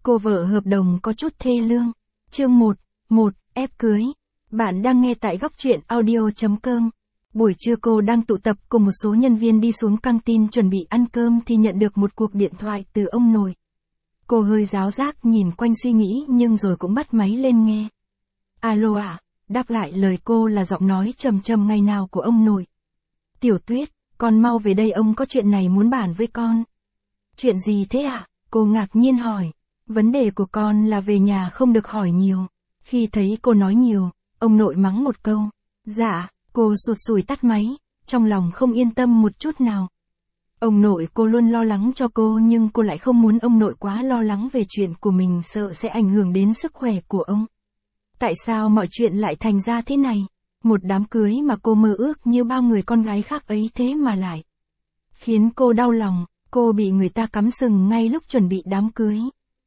Cô vợ hợp đồng có chút thê lương. Chương 1, ép cưới. Bạn đang nghe tại góc truyện audio.com. Buổi trưa cô đang tụ tập cùng một số nhân viên đi xuống căng tin chuẩn bị ăn cơm thì nhận được một cuộc điện thoại từ ông nội. Cô hơi ráo rác nhìn quanh suy nghĩ nhưng rồi cũng bắt máy lên nghe. Alo ạ, đáp lại lời cô là giọng nói trầm trầm ngày nào của ông nội. Tiểu Tuyết, con mau về đây, ông có chuyện này muốn bàn với con. Chuyện gì thế ạ? Cô ngạc nhiên hỏi. Vấn đề của con là về nhà không được hỏi nhiều. Khi thấy cô nói nhiều, ông nội mắng một câu. Dạ, cô sụt sùi tắt máy, trong lòng không yên tâm một chút nào. Ông nội cô luôn lo lắng cho cô nhưng cô lại không muốn ông nội quá lo lắng về chuyện của mình, sợ sẽ ảnh hưởng đến sức khỏe của ông. Tại sao mọi chuyện lại thành ra thế này? Một đám cưới mà cô mơ ước như bao người con gái khác ấy thế mà lại khiến cô đau lòng, cô bị người ta cắm sừng ngay lúc chuẩn bị đám cưới.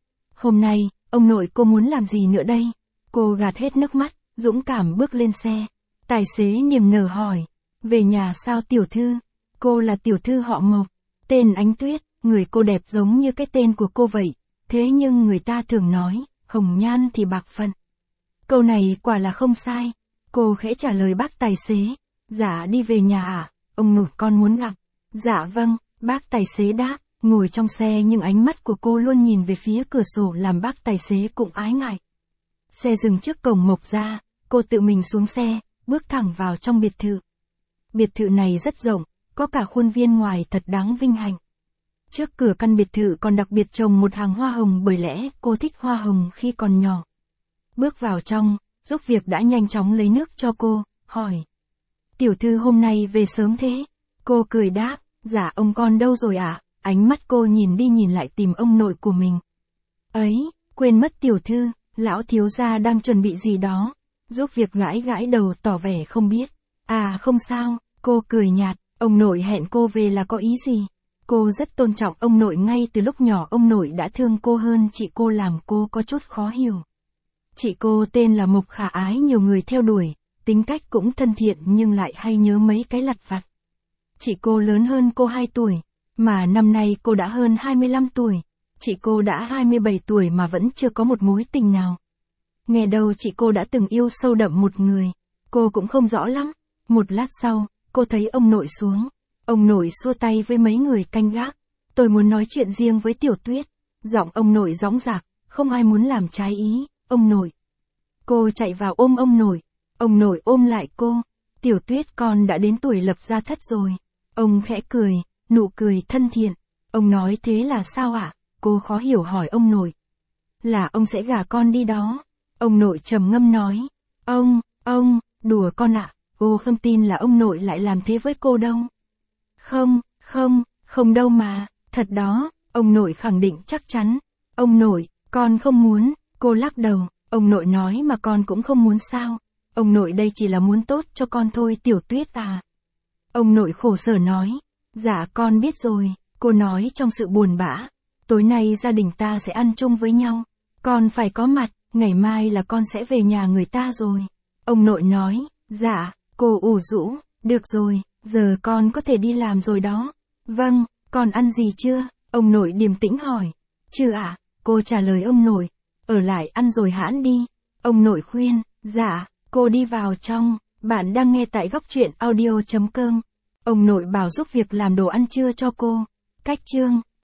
Hôm nay, ông nội cô muốn làm gì nữa đây? Cô gạt hết nước mắt, dũng cảm bước lên xe. Tài xế niềm nở hỏi, về nhà sao tiểu thư? Cô là tiểu thư họ Mộc, tên Ánh Tuyết, người cô đẹp giống như cái tên của cô vậy. Thế nhưng người ta thường nói, hồng nhan thì bạc phận. Câu này quả là không sai. Cô khẽ trả lời bác tài xế. Dạ đi về nhà à? Ông nội con muốn gặp. Dạ vâng, bác tài xế đáp. Ngồi trong xe nhưng ánh mắt của cô luôn nhìn về phía cửa sổ làm bác tài xế cũng ái ngại. Xe dừng trước cổng Mộc gia, cô tự mình xuống xe, bước thẳng vào trong biệt thự. Biệt thự này rất rộng, có cả khuôn viên ngoài thật đáng vinh hạnh. Trước cửa căn biệt thự còn đặc biệt trồng một hàng hoa hồng bởi lẽ cô thích hoa hồng khi còn nhỏ. Bước vào trong, giúp việc đã nhanh chóng lấy nước cho cô, hỏi. Tiểu thư hôm nay về sớm thế? Cô cười đáp, dạ ông con đâu rồi ạ? Ánh mắt cô nhìn đi nhìn lại tìm ông nội của mình. Ấy, quên mất tiểu thư, lão thiếu gia đang chuẩn bị gì đó. Giúp việc gãi gãi đầu tỏ vẻ không biết. À không sao, cô cười nhạt, ông nội hẹn cô về là có ý gì? Cô rất tôn trọng ông nội, ngay từ lúc nhỏ ông nội đã thương cô hơn chị cô làm cô có chút khó hiểu. Chị cô tên là Mộc khả ái, nhiều người theo đuổi, tính cách cũng thân thiện nhưng lại hay nhớ mấy cái lặt vặt. Chị cô lớn hơn cô 2 tuổi, mà năm nay cô đã hơn 25 tuổi. Chị cô đã 27 tuổi mà vẫn chưa có một mối tình nào. Nghe đâu chị cô đã từng yêu sâu đậm một người. Cô cũng không rõ lắm. Một lát sau, cô thấy ông nội xuống. Ông nội xua tay với mấy người canh gác. Tôi muốn nói chuyện riêng với Tiểu Tuyết. Giọng ông nội dõng dạc, không ai muốn làm trái ý. Ông nội. Cô chạy vào ôm ông nội. Ông nội ôm lại cô. Tiểu Tuyết con đã đến tuổi lập gia thất rồi. Ông khẽ cười, nụ cười thân thiện. Ông nói thế là sao ạ? Cô khó hiểu hỏi ông nội. Là ông sẽ gả con đi đó. Ông nội trầm ngâm nói. Ông, đùa con ạ. Cô không tin là ông nội lại làm thế với cô đâu. Không đâu mà, thật đó, ông nội khẳng định chắc chắn. Ông nội, con không muốn. Cô lắc đầu, ông nội nói mà con cũng không muốn sao? Ông nội đây chỉ là muốn tốt cho con thôi Tiểu Tuyết à. Ông nội khổ sở nói, dạ con biết rồi, cô nói trong sự buồn bã. Tối nay gia đình ta sẽ ăn chung với nhau, con phải có mặt, ngày mai là con sẽ về nhà người ta rồi. Ông nội nói, dạ, cô ủ rũ, được rồi, giờ con có thể đi làm rồi đó. Vâng, con ăn gì chưa? Ông nội điềm tĩnh hỏi. Chưa ạ, cô trả lời ông nội. Ở lại ăn rồi hãng đi. Ông nội khuyên, dạ, cô đi vào trong. Bạn đang nghe tại góc truyện audio.com. Ông nội bảo giúp việc làm đồ ăn trưa cho cô. Cách chương